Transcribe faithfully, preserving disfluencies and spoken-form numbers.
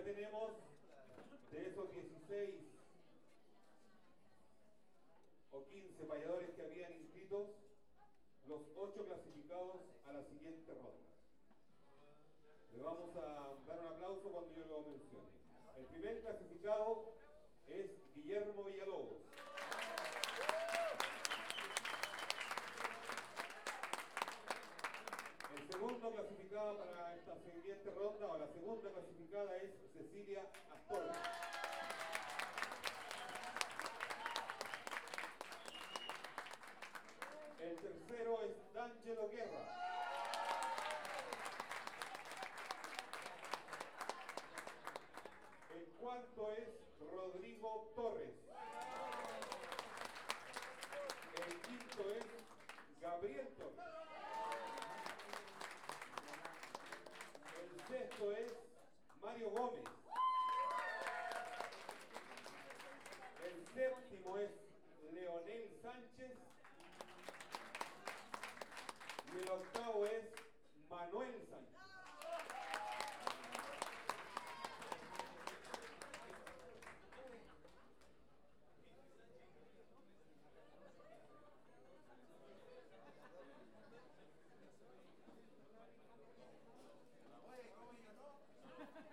tenemos de esos dieciséis o quince payadores que habían inscritos, los ocho clasificados a la siguiente ronda. Le vamos a dar un aplauso cuando yo lo mencione. El primer clasificado es Guillermo Villalobos. El segundo clasificado para esta siguiente ronda, o la segunda clasificada, es Cecilia Astorga. El tercero es D'Angelo Guerra. El cuarto es Rodrigo Torres. El quinto es Gabriel Torres. El sexto es Mario Gómez. El séptimo es Leonel Sánchez. Y el octavo es Manuel